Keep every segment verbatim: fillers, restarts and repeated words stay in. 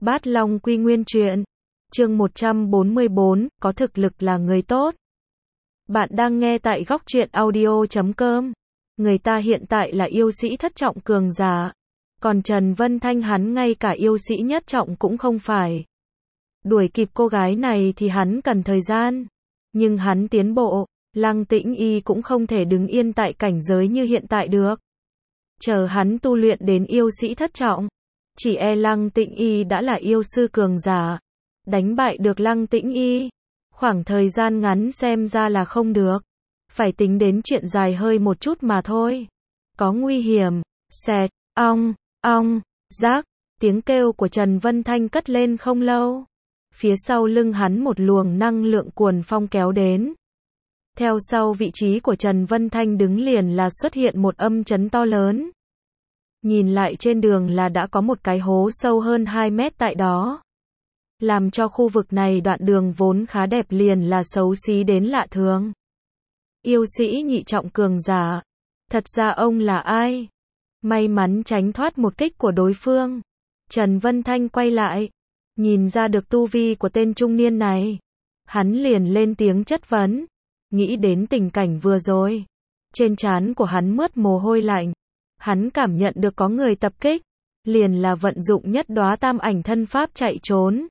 Bát Long Quy Nguyên Truyện, chương một trăm bốn mươi bốn, có thực lực là người tốt. Bạn đang nghe tại góc truyện audio chấm com. Người ta hiện tại là yêu sĩ thất trọng cường giả, còn Trần Vân Thanh hắn ngay cả yêu sĩ nhất trọng cũng không phải. Đuổi kịp cô gái này thì hắn cần thời gian, nhưng hắn tiến bộ, Lăng Tĩnh Y cũng không thể đứng yên tại cảnh giới như hiện tại được. Chờ hắn tu luyện đến yêu sĩ thất trọng, chỉ e Lăng Tĩnh Y đã là yêu sư cường giả. Đánh bại được Lăng Tĩnh Y, khoảng thời gian ngắn xem ra là không được. Phải tính đến chuyện dài hơi một chút mà thôi. Có nguy hiểm. Xẹt, ong, ong, rác. Tiếng kêu của Trần Vân Thanh cất lên không lâu. Phía sau lưng hắn một luồng năng lượng cuồn phong kéo đến. Theo sau vị trí của Trần Vân Thanh đứng liền là xuất hiện một âm chấn to lớn. Nhìn lại trên đường là đã có một cái hố sâu hơn hai mét tại đó. Làm cho khu vực này đoạn đường vốn khá đẹp liền là xấu xí đến lạ thường. Yêu sĩ nhị trọng cường giả. Thật ra ông là ai? May mắn tránh thoát một kích của đối phương. Trần Vân Thanh quay lại. Nhìn ra được tu vi của tên trung niên này. Hắn liền lên tiếng chất vấn. Nghĩ đến tình cảnh vừa rồi. Trên trán của hắn mướt mồ hôi lạnh. Hắn cảm nhận được có người tập kích. Liền là vận dụng nhất đóa tam ảnh thân pháp chạy trốn.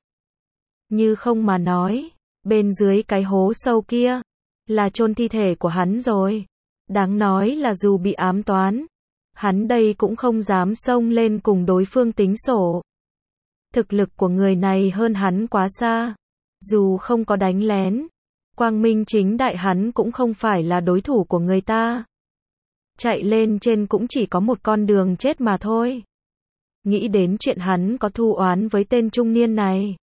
Như không mà nói, bên dưới cái hố sâu kia, là chôn thi thể của hắn rồi. Đáng nói là dù bị ám toán, hắn đây cũng không dám xông lên cùng đối phương tính sổ. Thực lực của người này hơn hắn quá xa. Dù không có đánh lén, quang minh chính đại hắn cũng không phải là đối thủ của người ta. Chạy lên trên cũng chỉ có một con đường chết mà thôi. Nghĩ đến chuyện hắn có thù oán với tên trung niên này,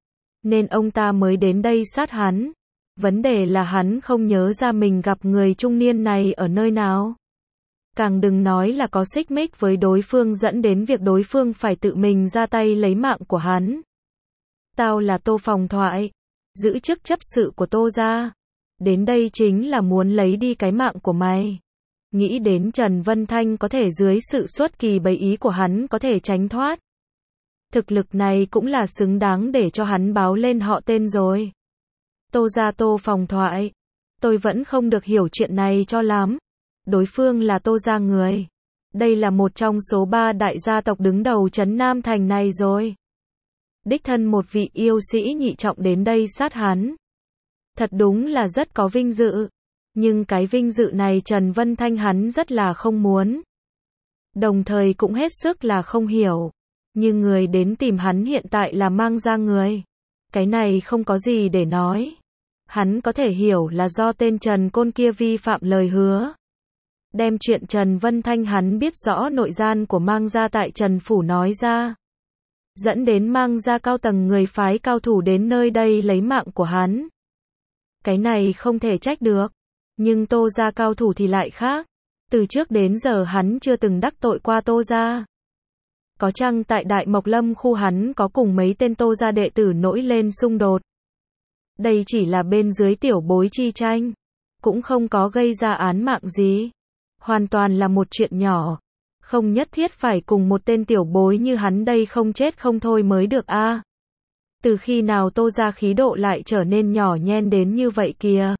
nên ông ta mới đến đây sát hắn. Vấn đề là hắn không nhớ ra mình gặp người trung niên này ở nơi nào. Càng đừng nói là có xích mích với đối phương dẫn đến việc đối phương phải tự mình ra tay lấy mạng của hắn. Tao là Tô Phòng Thoại, giữ chức chấp sự của Tô gia. Đến đây chính là muốn lấy đi cái mạng của mày. Nghĩ đến Trần Vân Thanh có thể dưới sự xuất kỳ bày ý của hắn có thể tránh thoát. Thực lực này cũng là xứng đáng để cho hắn báo lên họ tên rồi. Tô gia Tô Phòng Thoại. Tôi vẫn không được hiểu chuyện này cho lắm. Đối phương là Tô gia người. Đây là một trong số ba đại gia tộc đứng đầu trấn Nam Thành này rồi. Đích thân một vị yêu sĩ nhị trọng đến đây sát hắn. Thật đúng là rất có vinh dự. Nhưng cái vinh dự này Trần Vân Thanh hắn rất là không muốn. Đồng thời cũng hết sức là không hiểu. Nhưng người đến tìm hắn hiện tại là Mang gia người. Cái này không có gì để nói. Hắn có thể hiểu là do tên Trần Côn kia vi phạm lời hứa. Đem chuyện Trần Vân Thanh hắn biết rõ nội gian của Mang gia tại Trần Phủ nói ra. Dẫn đến Mang gia cao tầng người phái cao thủ đến nơi đây lấy mạng của hắn. Cái này không thể trách được. Nhưng Tô gia cao thủ thì lại khác. Từ trước đến giờ hắn chưa từng đắc tội qua Tô gia. Có chăng tại Đại Mộc Lâm khu hắn có cùng mấy tên Tô gia đệ tử nổi lên xung đột. Đây chỉ là bên dưới tiểu bối chi tranh. Cũng không có gây ra án mạng gì. Hoàn toàn là một chuyện nhỏ. Không nhất thiết phải cùng một tên tiểu bối như hắn đây không chết không thôi mới được a. À, từ khi nào Tô gia khí độ lại trở nên nhỏ nhen đến như vậy kìa.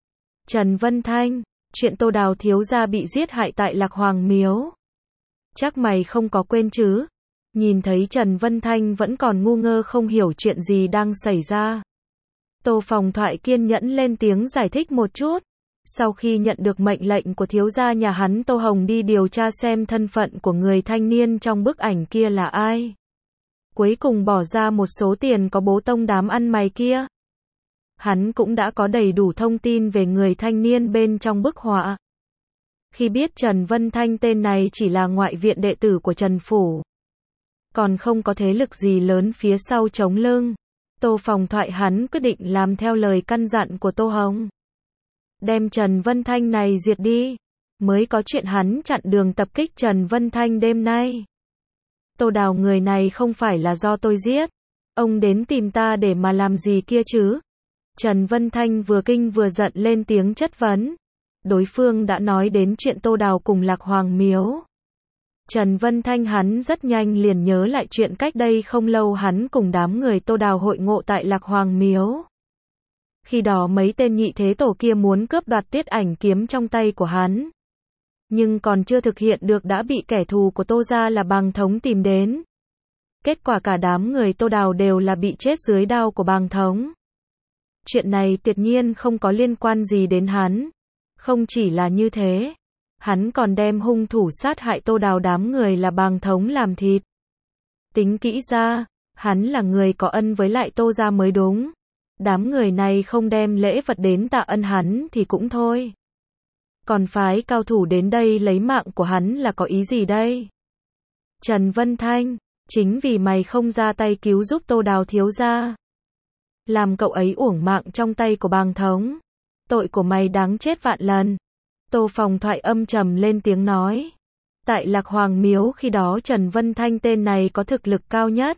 Trần Vân Thanh, chuyện Tô Đào thiếu gia bị giết hại tại Lạc Hoàng Miếu. Chắc mày không có quên chứ? Nhìn thấy Trần Vân Thanh vẫn còn ngu ngơ không hiểu chuyện gì đang xảy ra. Tô Phòng Thoại kiên nhẫn lên tiếng giải thích một chút. Sau khi nhận được mệnh lệnh của thiếu gia nhà hắn Tô Hồng đi điều tra xem thân phận của người thanh niên trong bức ảnh kia là ai. Cuối cùng bỏ ra một số tiền có bố tông đám ăn mày kia. Hắn cũng đã có đầy đủ thông tin về người thanh niên bên trong bức họa. Khi biết Trần Vân Thanh tên này chỉ là ngoại viện đệ tử của Trần Phủ, còn không có thế lực gì lớn phía sau chống lưng, Tô Phòng Thoại hắn quyết định làm theo lời căn dặn của Tô Hồng. Đem Trần Vân Thanh này diệt đi, mới có chuyện hắn chặn đường tập kích Trần Vân Thanh đêm nay. Tô Đào người này không phải là do tôi giết. Ông đến tìm ta để mà làm gì kia chứ? Trần Vân Thanh vừa kinh vừa giận lên tiếng chất vấn. Đối phương đã nói đến chuyện Tô Đào cùng Lạc Hoàng Miếu. Trần Vân Thanh hắn rất nhanh liền nhớ lại chuyện cách đây không lâu hắn cùng đám người Tô Đào hội ngộ tại Lạc Hoàng Miếu. Khi đó mấy tên nhị thế tổ kia muốn cướp đoạt Tiết Ảnh kiếm trong tay của hắn. Nhưng còn chưa thực hiện được đã bị kẻ thù của Tô gia là Bàng Thống tìm đến. Kết quả cả đám người Tô Đào đều là bị chết dưới đao của Bàng Thống. Chuyện này tuyệt nhiên không có liên quan gì đến hắn. Không chỉ là như thế, hắn còn đem hung thủ sát hại Tô Đào đám người là Bàng Thống làm thịt. Tính kỹ ra, hắn là người có ân với lại Tô gia mới đúng. Đám người này không đem lễ vật đến tạ ân hắn thì cũng thôi. Còn phái cao thủ đến đây lấy mạng của hắn là có ý gì đây? Trần Vân Thanh, chính vì mày không ra tay cứu giúp Tô Đào thiếu gia, làm cậu ấy uổng mạng trong tay của Bàng Thống. Tội của mày đáng chết vạn lần. Tô Phòng Thoại âm trầm lên tiếng nói. Tại Lạc Hoàng Miếu khi đó Trần Vân Thanh tên này có thực lực cao nhất.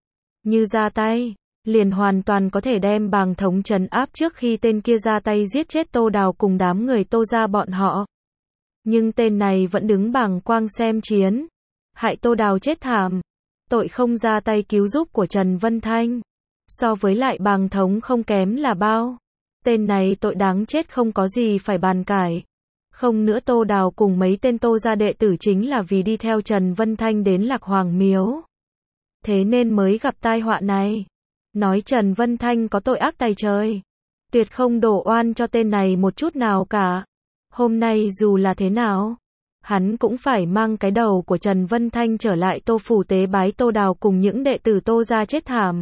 Như ra tay, liền hoàn toàn có thể đem Bàng Thống trấn áp trước khi tên kia ra tay giết chết Tô Đào cùng đám người Tô gia bọn họ. Nhưng tên này vẫn đứng bàng quang xem chiến, hại Tô Đào chết thảm. Tội không ra tay cứu giúp của Trần Vân Thanh, so với lại Bàng Thống không kém là bao. Tên này tội đáng chết không có gì phải bàn cãi. Không nữa Tô Đào cùng mấy tên Tô gia đệ tử chính là vì đi theo Trần Vân Thanh đến Lạc Hoàng Miếu. Thế nên mới gặp tai họa này. Nói Trần Vân Thanh có tội ác tày trời. Tuyệt không đổ oan cho tên này một chút nào cả. Hôm nay dù là thế nào, hắn cũng phải mang cái đầu của Trần Vân Thanh trở lại Tô phủ tế bái Tô Đào cùng những đệ tử Tô gia chết thảm.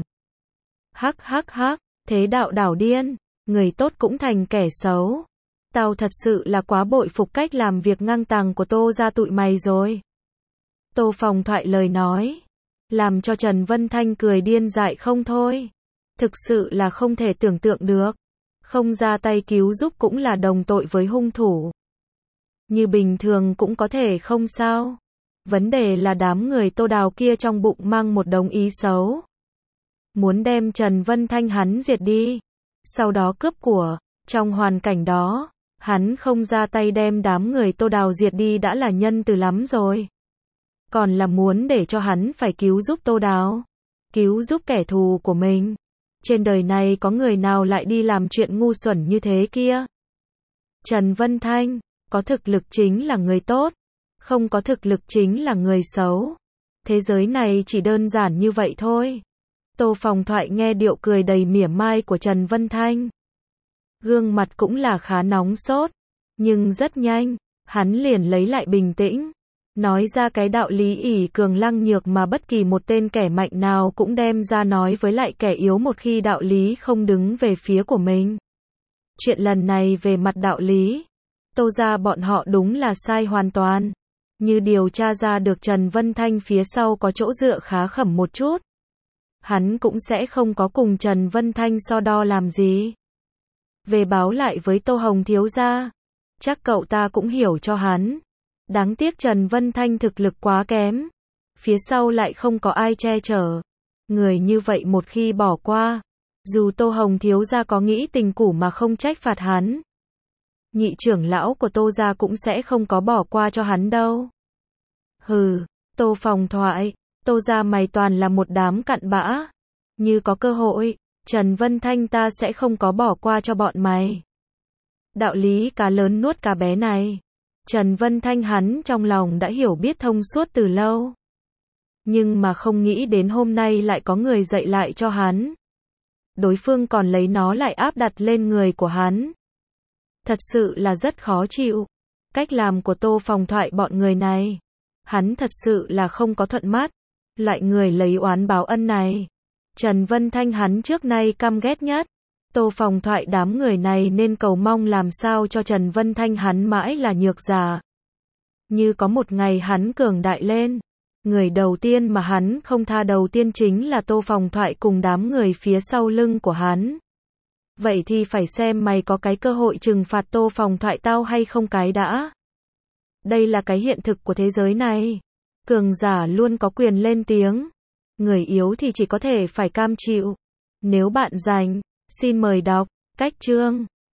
Hắc hắc hắc, thế đạo đảo điên, người tốt cũng thành kẻ xấu. Tao thật sự là quá bội phục cách làm việc ngang tàng của Tô gia tụi mày rồi. Tô Phòng Thoại lời nói, làm cho Trần Vân Thanh cười điên dại không thôi. Thực sự là không thể tưởng tượng được. Không ra tay cứu giúp cũng là đồng tội với hung thủ. Như bình thường cũng có thể không sao. Vấn đề là đám người Tô Đào kia trong bụng mang một đống ý xấu. Muốn đem Trần Vân Thanh hắn diệt đi. Sau đó cướp của. Trong hoàn cảnh đó, hắn không ra tay đem đám người Tô Đào diệt đi đã là nhân từ lắm rồi. Còn là muốn để cho hắn phải cứu giúp Tô Đào. Cứu giúp kẻ thù của mình. Trên đời này có người nào lại đi làm chuyện ngu xuẩn như thế kia? Trần Vân Thanh, có thực lực chính là người tốt. Không có thực lực chính là người xấu. Thế giới này chỉ đơn giản như vậy thôi. Tô Phòng Thoại nghe điệu cười đầy mỉa mai của Trần Vân Thanh. Gương mặt cũng là khá nóng sốt. Nhưng rất nhanh, hắn liền lấy lại bình tĩnh. Nói ra cái đạo lý ỷ cường lăng nhược mà bất kỳ một tên kẻ mạnh nào cũng đem ra nói với lại kẻ yếu một khi đạo lý không đứng về phía của mình. Chuyện lần này về mặt đạo lý, Tô gia bọn họ đúng là sai hoàn toàn. Như điều tra ra được Trần Vân Thanh phía sau có chỗ dựa khá khẩm một chút. Hắn cũng sẽ không có cùng Trần Vân Thanh so đo làm gì. Về báo lại với Tô Hồng thiếu gia, chắc cậu ta cũng hiểu cho hắn. Đáng tiếc Trần Vân Thanh thực lực quá kém. Phía sau lại không có ai che chở. Người như vậy một khi bỏ qua, dù Tô Hồng thiếu gia có nghĩ tình cũ mà không trách phạt hắn, nhị trưởng lão của Tô gia cũng sẽ không có bỏ qua cho hắn đâu. Hừ, Tô Phòng Thoại, Tô gia mày toàn là một đám cặn bã. Như có cơ hội, Trần Vân Thanh ta sẽ không có bỏ qua cho bọn mày. Đạo lý cá lớn nuốt cá bé này, Trần Vân Thanh hắn trong lòng đã hiểu biết thông suốt từ lâu. Nhưng mà không nghĩ đến hôm nay lại có người dạy lại cho hắn. Đối phương còn lấy nó lại áp đặt lên người của hắn. Thật sự là rất khó chịu. Cách làm của Tô Phòng Thoại bọn người này, hắn thật sự là không có thuận mắt. Loại người lấy oán báo ân này, Trần Vân Thanh hắn trước nay căm ghét nhất. Tô Phòng Thoại đám người này nên cầu mong làm sao cho Trần Vân Thanh hắn mãi là nhược giả. Như có một ngày hắn cường đại lên, người đầu tiên mà hắn không tha đầu tiên chính là Tô Phòng Thoại cùng đám người phía sau lưng của hắn. Vậy thì phải xem mày có cái cơ hội trừng phạt Tô Phòng Thoại tao hay không cái đã. Đây là cái hiện thực của thế giới này. Cường giả luôn có quyền lên tiếng. Người yếu thì chỉ có thể phải cam chịu. Nếu bạn rảnh, xin mời đọc cách chương.